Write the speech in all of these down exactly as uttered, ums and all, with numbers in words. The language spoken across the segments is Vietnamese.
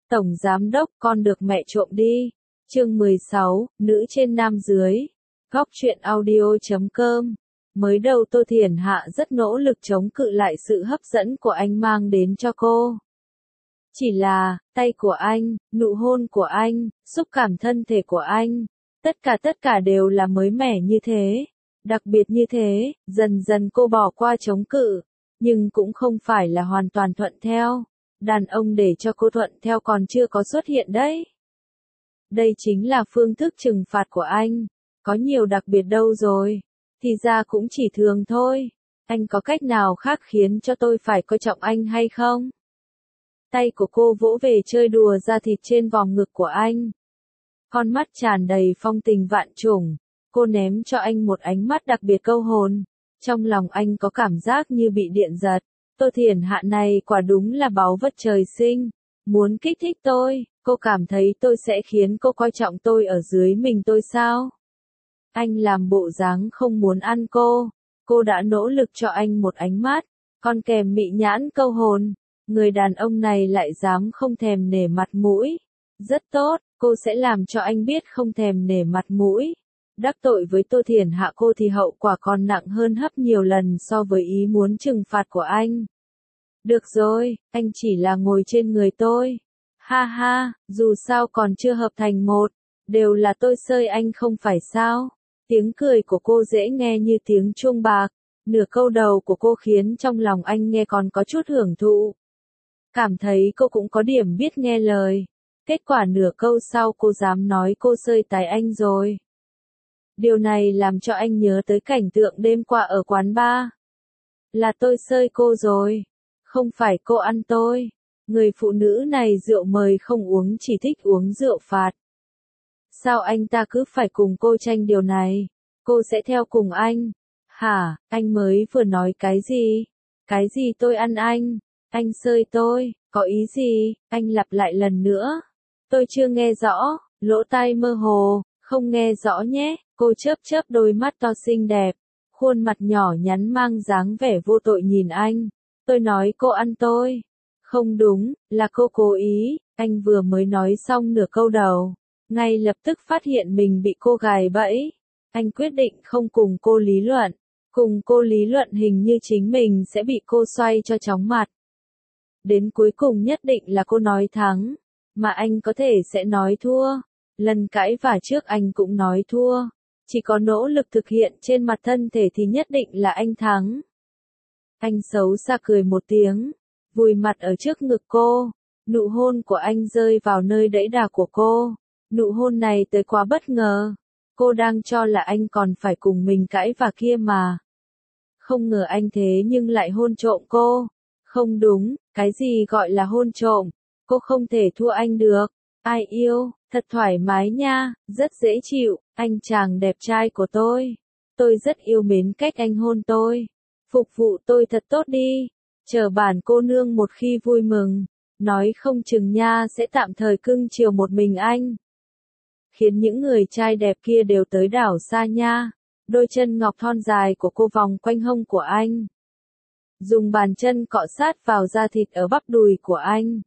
Tổng giám đốc, con được mẹ trộm đi. Chương mười sáu, nữ trên nam dưới. Góc truyện audio chấm com. Mới đầu Tô Thiển Hạ rất nỗ lực chống cự lại sự hấp dẫn của anh mang đến cho cô. Chỉ là, tay của anh, nụ hôn của anh, xúc cảm thân thể của anh, tất cả tất cả đều là mới mẻ như thế, đặc biệt như thế, dần dần cô bỏ qua chống cự, nhưng cũng không phải là hoàn toàn thuận theo. Đàn ông để cho cô thuận theo còn chưa có xuất hiện đấy. Đây chính là phương thức trừng phạt của anh, có nhiều đặc biệt đâu rồi, thì ra cũng chỉ thường thôi. Anh có cách nào khác khiến cho tôi phải coi trọng anh hay không? Tay của cô vỗ về chơi đùa da thịt trên vòng ngực của anh. Con mắt tràn đầy phong tình vạn trùng, cô ném cho anh một ánh mắt đặc biệt câu hồn. Trong lòng anh có cảm giác như bị điện giật. Tô Thiển Hạ này quả đúng là báu vật trời sinh. Muốn kích thích tôi, cô cảm thấy tôi sẽ khiến cô coi trọng tôi ở dưới mình tôi sao? Anh làm bộ dáng không muốn ăn cô. Cô đã nỗ lực cho anh một ánh mắt, còn kèm mị nhãn câu hồn. Người đàn ông này lại dám không thèm nể mặt mũi. Rất tốt, cô sẽ làm cho anh biết không thèm nể mặt mũi. Đắc tội với Tô Thiển Hạ cô thì hậu quả còn nặng hơn gấp nhiều lần so với ý muốn trừng phạt của anh. Được rồi, anh chỉ là ngồi trên người tôi. Ha ha, dù sao còn chưa hợp thành một, đều là tôi xơi anh không phải sao? Tiếng cười của cô dễ nghe như tiếng chuông bạc, nửa câu đầu của cô khiến trong lòng anh nghe còn có chút hưởng thụ. Cảm thấy cô cũng có điểm biết nghe lời. Kết quả nửa câu sau cô dám nói cô xơi tài anh rồi. Điều này làm cho anh nhớ tới cảnh tượng đêm qua ở quán bar. Là tôi xơi cô rồi, không phải cô ăn tôi. Người phụ nữ này rượu mời không uống, chỉ thích uống rượu phạt. Sao anh ta cứ phải cùng cô tranh điều này? Cô sẽ theo cùng anh. Hả, anh mới vừa nói cái gì? Cái gì tôi ăn anh? Anh xơi tôi, có ý gì? Anh lặp lại lần nữa. Tôi chưa nghe rõ, lỗ tai mơ hồ, không nghe rõ nhé. Cô chớp chớp đôi mắt to xinh đẹp, khuôn mặt nhỏ nhắn mang dáng vẻ vô tội nhìn anh. Tôi nói cô ăn tôi. Không đúng, là cô cố ý. Anh vừa mới nói xong nửa câu đầu, ngay lập tức phát hiện mình bị cô gài bẫy. Anh quyết định không cùng cô lý luận. Cùng cô lý luận hình như chính mình sẽ bị cô xoay cho chóng mặt. Đến cuối cùng nhất định là cô nói thắng, mà anh có thể sẽ nói thua. Lần cãi vả trước anh cũng nói thua. Chỉ có nỗ lực thực hiện trên mặt thân thể thì nhất định là anh thắng. Anh xấu xa cười một tiếng, vùi mặt ở trước ngực cô. Nụ hôn của anh rơi vào nơi đẫy đà của cô. Nụ hôn này tới quá bất ngờ. Cô đang cho là anh còn phải cùng mình cãi vả kia mà. Không ngờ anh thế nhưng lại hôn trộm cô. Không đúng, cái gì gọi là hôn trộm? Cô không thể thua anh được. Ai yêu, thật thoải mái nha, rất dễ chịu, anh chàng đẹp trai của tôi. Tôi rất yêu mến cách anh hôn tôi. Phục vụ tôi thật tốt đi. Chờ bản cô nương một khi vui mừng, nói không chừng nha sẽ tạm thời cưng chiều một mình anh. Khiến những người trai đẹp kia đều tới đảo xa nha. Đôi chân ngọc thon dài của cô vòng quanh hông của anh. Dùng bàn chân cọ sát vào da thịt ở bắp đùi của anh.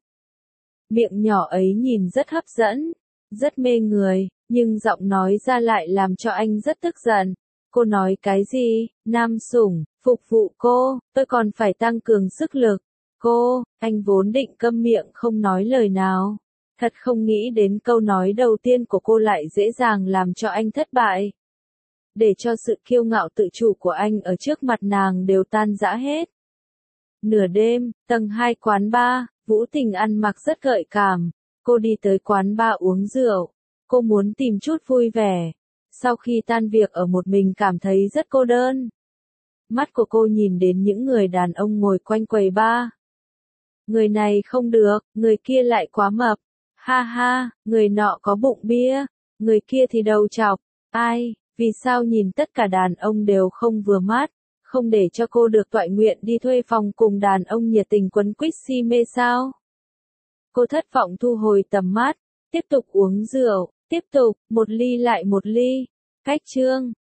Miệng nhỏ ấy nhìn rất hấp dẫn, rất mê người, nhưng giọng nói ra lại làm cho anh rất tức giận. Cô nói cái gì? Nam sủng, phục vụ cô, tôi còn phải tăng cường sức lực. Cô, anh vốn định câm miệng không nói lời nào. Thật không nghĩ đến câu nói đầu tiên của cô lại dễ dàng làm cho anh thất bại. Để cho sự kiêu ngạo tự chủ của anh ở trước mặt nàng đều tan rã hết. Nửa đêm, tầng hai quán bar, Vũ Tình ăn mặc rất gợi cảm. Cô đi tới quán bar uống rượu. Cô muốn tìm chút vui vẻ. Sau khi tan việc ở một mình cảm thấy rất cô đơn. Mắt của cô nhìn đến những người đàn ông ngồi quanh quầy bar. Người này không được, người kia lại quá mập. Ha ha, người nọ có bụng bia, người kia thì đầu trọc. Ai, vì sao nhìn tất cả đàn ông đều không vừa mắt? Không để cho cô được toại nguyện đi thuê phòng cùng đàn ông nhiệt tình quấn quýt si mê sao? Cô thất vọng thu hồi tầm mắt, tiếp tục uống rượu, tiếp tục, một ly lại một ly. Cách chương